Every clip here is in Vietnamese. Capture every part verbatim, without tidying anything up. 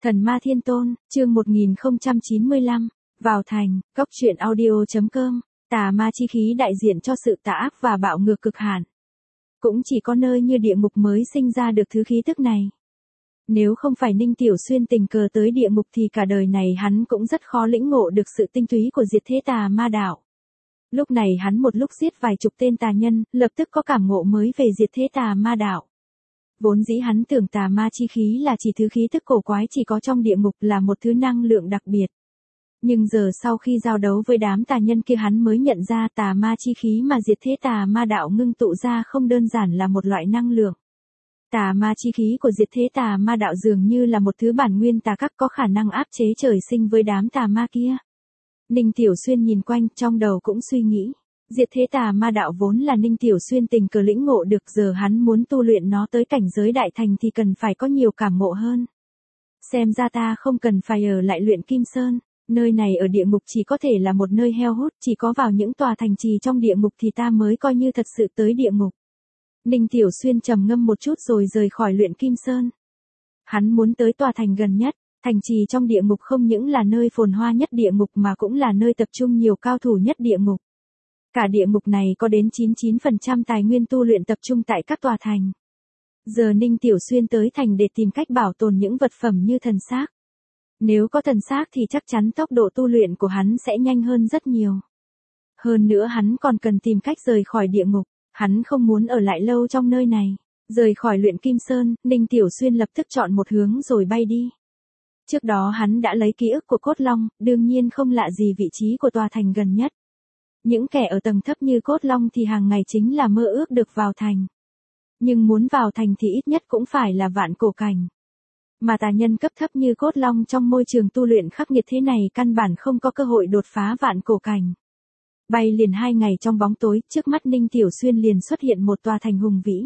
Thần Ma Thiên Tôn, chương một nghìn không trăm chín mươi lăm, vào thành, cốc truyện audio.com, tà ma chi khí đại diện cho sự tà ác và bạo ngược cực hạn. Cũng chỉ có nơi như địa ngục mới sinh ra được thứ khí tức này. Nếu không phải Ninh Tiểu Xuyên tình cờ tới địa ngục thì cả đời này hắn cũng rất khó lĩnh ngộ được sự tinh túy của diệt thế tà ma đạo. Lúc này hắn một lúc giết vài chục tên tà nhân, lập tức có cảm ngộ mới về diệt thế tà ma đạo. Vốn dĩ hắn tưởng tà ma chi khí là chỉ thứ khí tức cổ quái chỉ có trong địa ngục, là một thứ năng lượng đặc biệt. Nhưng giờ sau khi giao đấu với đám tà nhân kia hắn mới nhận ra tà ma chi khí mà diệt thế tà ma đạo ngưng tụ ra không đơn giản là một loại năng lượng. Tà ma chi khí của diệt thế tà ma đạo dường như là một thứ bản nguyên tà các có khả năng áp chế trời sinh với đám tà ma kia. Ninh Tiểu Xuyên nhìn quanh, trong đầu cũng suy nghĩ. Diệt thế tà ma đạo vốn là Ninh Tiểu Xuyên tình cờ lĩnh ngộ được, giờ hắn muốn tu luyện nó tới cảnh giới đại thành thì cần phải có nhiều cảm ngộ hơn. Xem ra ta không cần phải ở lại luyện Kim Sơn, nơi này ở địa ngục chỉ có thể là một nơi heo hút, chỉ có vào những tòa thành trì trong địa ngục thì ta mới coi như thật sự tới địa ngục. Ninh Tiểu Xuyên trầm ngâm một chút rồi rời khỏi luyện Kim Sơn. Hắn muốn tới tòa thành gần nhất. Thành trì trong địa ngục không những là nơi phồn hoa nhất địa ngục mà cũng là nơi tập trung nhiều cao thủ nhất địa ngục. Cả địa ngục này có đến chín mươi chín phần trăm tài nguyên tu luyện tập trung tại các tòa thành. Giờ Ninh Tiểu Xuyên tới thành để tìm cách bảo tồn những vật phẩm như thần xác. Nếu có thần xác thì chắc chắn tốc độ tu luyện của hắn sẽ nhanh hơn rất nhiều. Hơn nữa hắn còn cần tìm cách rời khỏi địa ngục, hắn không muốn ở lại lâu trong nơi này. Rời khỏi luyện Kim Sơn, Ninh Tiểu Xuyên lập tức chọn một hướng rồi bay đi. Trước đó hắn đã lấy ký ức của Cốt Long, đương nhiên không lạ gì vị trí của tòa thành gần nhất. Những kẻ ở tầng thấp như Cốt Long thì hàng ngày chính là mơ ước được vào thành. Nhưng muốn vào thành thì ít nhất cũng phải là vạn cổ cảnh. Mà tà nhân cấp thấp như Cốt Long trong môi trường tu luyện khắc nghiệt thế này căn bản không có cơ hội đột phá vạn cổ cảnh. Bay liền hai ngày trong bóng tối, trước mắt Ninh Tiểu Xuyên liền xuất hiện một tòa thành hùng vĩ.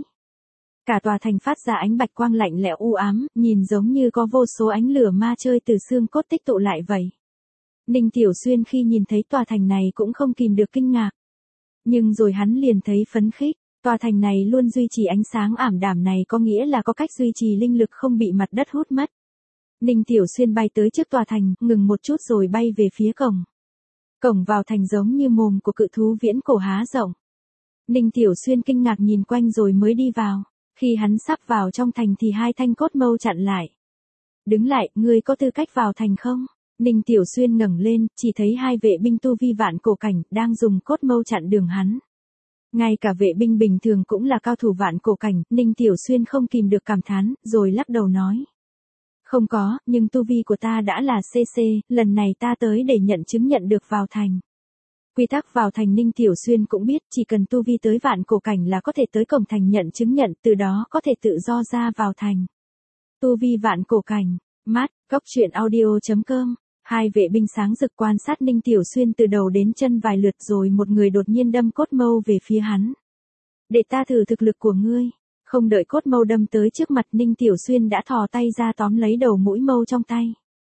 Cả tòa thành phát ra ánh bạch quang lạnh lẽo u ám, nhìn giống như có vô số ánh lửa ma chơi từ xương cốt tích tụ lại vậy. Ninh Tiểu Xuyên khi nhìn thấy tòa thành này cũng không kìm được kinh ngạc. Nhưng rồi hắn liền thấy phấn khích, tòa thành này luôn duy trì ánh sáng ảm đạm này có nghĩa là có cách duy trì linh lực không bị mặt đất hút mất. Ninh Tiểu Xuyên bay tới trước tòa thành, ngừng một chút rồi bay về phía cổng. Cổng vào thành giống như mồm của cự thú viễn cổ há rộng. Ninh Tiểu Xuyên kinh ngạc nhìn quanh rồi mới đi vào. Khi hắn sắp vào trong thành thì hai thanh cốt mâu chặn lại. Đứng lại, ngươi có tư cách vào thành không? Ninh Tiểu Xuyên ngẩng lên, chỉ thấy hai vệ binh tu vi vạn cổ cảnh đang dùng cốt mâu chặn đường hắn. Ngay cả vệ binh bình thường cũng là cao thủ vạn cổ cảnh, Ninh Tiểu Xuyên không kìm được cảm thán, rồi lắc đầu nói. Không có, nhưng tu vi của ta đã là xê xê, lần này ta tới để nhận chứng nhận được vào thành. Quy tắc vào thành Ninh Tiểu Xuyên cũng biết, chỉ cần tu vi tới vạn cổ cảnh là có thể tới cổng thành nhận chứng nhận, từ đó có thể tự do ra vào thành. Tu vi vạn cổ cảnh, mát, cốc truyện audio.com, hai vệ binh sáng rực quan sát Ninh Tiểu Xuyên từ đầu đến chân vài lượt rồi một người đột nhiên đâm cốt mâu về phía hắn. Để ta thử thực lực của ngươi. Không đợi cốt mâu đâm tới trước mặt Ninh Tiểu Xuyên đã thò tay ra tóm lấy đầu mũi mâu trong tay.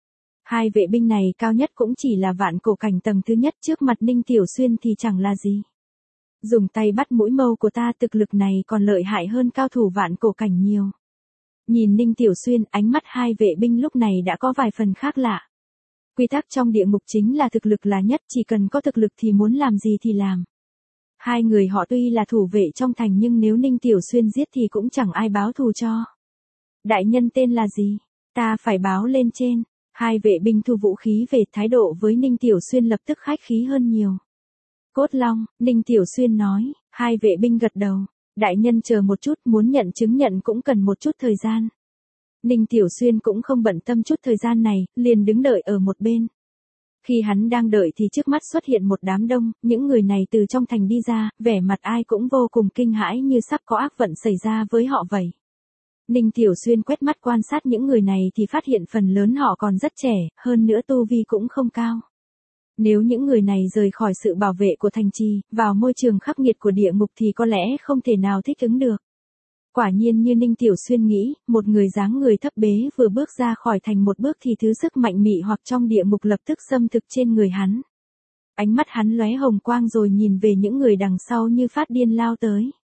Hai vệ binh này cao nhất cũng chỉ là vạn cổ cảnh tầng thứ nhất, trước mặt Ninh Tiểu Xuyên thì chẳng là gì. Dùng tay bắt mũi mâu của ta, thực lực này còn lợi hại hơn cao thủ vạn cổ cảnh nhiều. Nhìn Ninh Tiểu Xuyên, ánh mắt hai vệ binh lúc này đã có vài phần khác lạ. Quy tắc trong địa ngục chính là thực lực là nhất, chỉ cần có thực lực thì muốn làm gì thì làm. Hai người họ tuy là thủ vệ trong thành nhưng nếu Ninh Tiểu Xuyên giết thì cũng chẳng ai báo thù cho. Đại nhân tên là gì? Ta phải báo lên trên. Hai vệ binh thu vũ khí về, thái độ với Ninh Tiểu Xuyên lập tức khách khí hơn nhiều. Cốt Long, Ninh Tiểu Xuyên nói, hai vệ binh gật đầu. Đại nhân chờ một chút, muốn nhận chứng nhận cũng cần một chút thời gian. Ninh Tiểu Xuyên cũng không bận tâm chút thời gian này, liền đứng đợi ở một bên. Khi hắn đang đợi thì trước mắt xuất hiện một đám đông, những người này từ trong thành đi ra, vẻ mặt ai cũng vô cùng kinh hãi như sắp có ác vận xảy ra với họ vậy. Ninh Tiểu Xuyên quét mắt quan sát những người này thì phát hiện phần lớn họ còn rất trẻ, hơn nữa tu vi cũng không cao. Nếu những người này rời khỏi sự bảo vệ của thành trì, vào môi trường khắc nghiệt của địa ngục thì có lẽ không thể nào thích ứng được. Quả nhiên như Ninh Tiểu Xuyên nghĩ, một người dáng người thấp bé vừa bước ra khỏi thành một bước thì thứ sức mạnh mị hoặc trong địa ngục lập tức xâm thực trên người hắn. Ánh mắt hắn lóe hồng quang rồi nhìn về những người đằng sau như phát điên lao tới.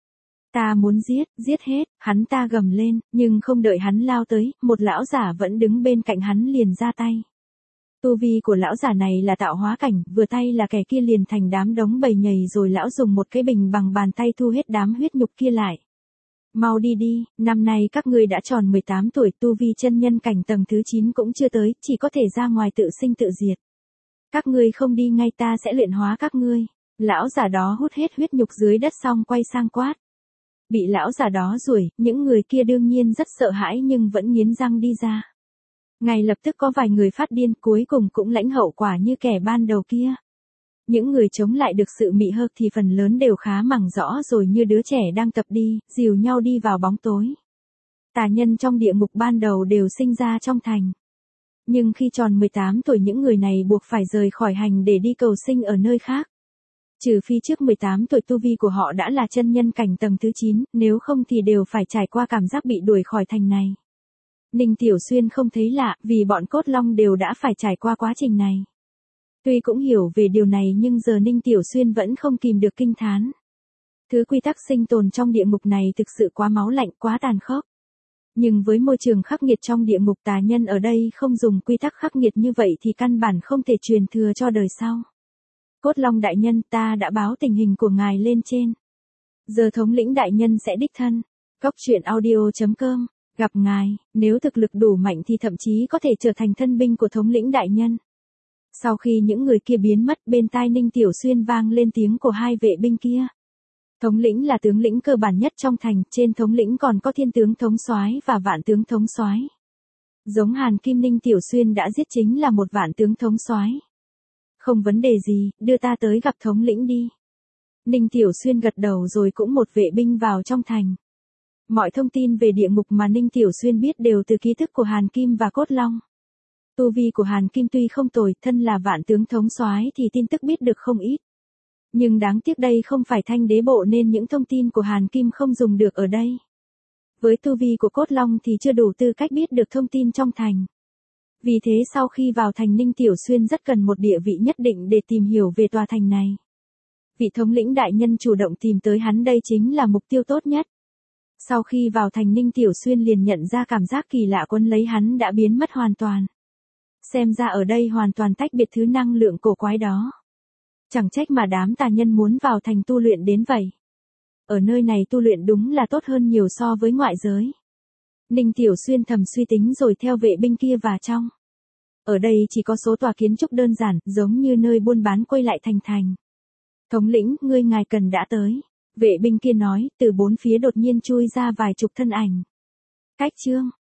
Ta muốn giết, giết hết, hắn ta gầm lên, nhưng không đợi hắn lao tới, một lão giả vẫn đứng bên cạnh hắn liền ra tay. Tu vi của lão giả này là tạo hóa cảnh, vừa tay là kẻ kia liền thành đám đống bầy nhầy rồi lão dùng một cái bình bằng bàn tay thu hết đám huyết nhục kia lại. Mau đi đi, năm nay các ngươi đã tròn mười tám tuổi, tu vi chân nhân cảnh tầng thứ chín cũng chưa tới, chỉ có thể ra ngoài tự sinh tự diệt. Các ngươi không đi ngay ta sẽ luyện hóa các ngươi. Lão giả đó hút hết huyết nhục dưới đất xong quay sang quát. Bị lão giả đó đuổi, những người kia đương nhiên rất sợ hãi nhưng vẫn nghiến răng đi ra. Ngay lập tức có vài người phát điên, cuối cùng cũng lãnh hậu quả như kẻ ban đầu kia. Những người chống lại được sự mị hợp thì phần lớn đều khá mẳng rõ rồi như đứa trẻ đang tập đi, dìu nhau đi vào bóng tối. Tà nhân trong địa ngục ban đầu đều sinh ra trong thành. Nhưng khi tròn mười tám tuổi những người này buộc phải rời khỏi hành để đi cầu sinh ở nơi khác. Trừ phi trước mười tám tuổi tu vi của họ đã là chân nhân cảnh tầng thứ chín, nếu không thì đều phải trải qua cảm giác bị đuổi khỏi thành này. Ninh Tiểu Xuyên không thấy lạ, vì bọn cốt long đều đã phải trải qua quá trình này. Tuy cũng hiểu về điều này nhưng giờ Ninh Tiểu Xuyên vẫn không kìm được kinh thán. Thứ quy tắc sinh tồn trong địa ngục này thực sự quá máu lạnh, quá tàn khốc. Nhưng với môi trường khắc nghiệt trong địa ngục, tà nhân ở đây không dùng quy tắc khắc nghiệt như vậy thì căn bản không thể truyền thừa cho đời sau. Cốt Long đại nhân, ta đã báo tình hình của ngài lên trên. Giờ thống lĩnh đại nhân sẽ đích thân. Cốc truyện audio chấm com, gặp ngài, nếu thực lực đủ mạnh thì thậm chí có thể trở thành thân binh của thống lĩnh đại nhân. Sau khi những người kia biến mất, bên tai Ninh Tiểu Xuyên vang lên tiếng của hai vệ binh kia. Thống lĩnh là tướng lĩnh cơ bản nhất trong thành, trên thống lĩnh còn có thiên tướng thống soái và vạn tướng thống soái. Giống Hàn Kim, Ninh Tiểu Xuyên đã giết chính là một vạn tướng thống soái. Không vấn đề gì, đưa ta tới gặp thống lĩnh đi. Ninh Tiểu Xuyên gật đầu rồi cũng một vệ binh vào trong thành. Mọi thông tin về địa ngục mà Ninh Tiểu Xuyên biết đều từ ký thức của Hàn Kim và Cốt Long. Tu vi của Hàn Kim tuy không tồi, thân là vạn tướng thống soái thì tin tức biết được không ít. Nhưng đáng tiếc đây không phải thanh đế bộ nên những thông tin của Hàn Kim không dùng được ở đây. Với tu vi của Cốt Long thì chưa đủ tư cách biết được thông tin trong thành. Vì thế sau khi vào thành, Ninh Tiểu Xuyên rất cần một địa vị nhất định để tìm hiểu về tòa thành này. Vị thống lĩnh đại nhân chủ động tìm tới hắn, đây chính là mục tiêu tốt nhất. Sau khi vào thành, Ninh Tiểu Xuyên liền nhận ra cảm giác kỳ lạ quấn lấy hắn đã biến mất hoàn toàn. Xem ra ở đây hoàn toàn tách biệt thứ năng lượng cổ quái đó. Chẳng trách mà đám tà nhân muốn vào thành tu luyện đến vậy. Ở nơi này tu luyện đúng là tốt hơn nhiều so với ngoại giới. Ninh Tiểu Xuyên thầm suy tính rồi theo vệ binh kia vào trong. Ở đây chỉ có số tòa kiến trúc đơn giản, giống như nơi buôn bán quay lại thành thành. Thống lĩnh, ngươi ngài cần đã tới. Vệ binh kia nói, từ bốn phía đột nhiên chui ra vài chục thân ảnh. Cách chương.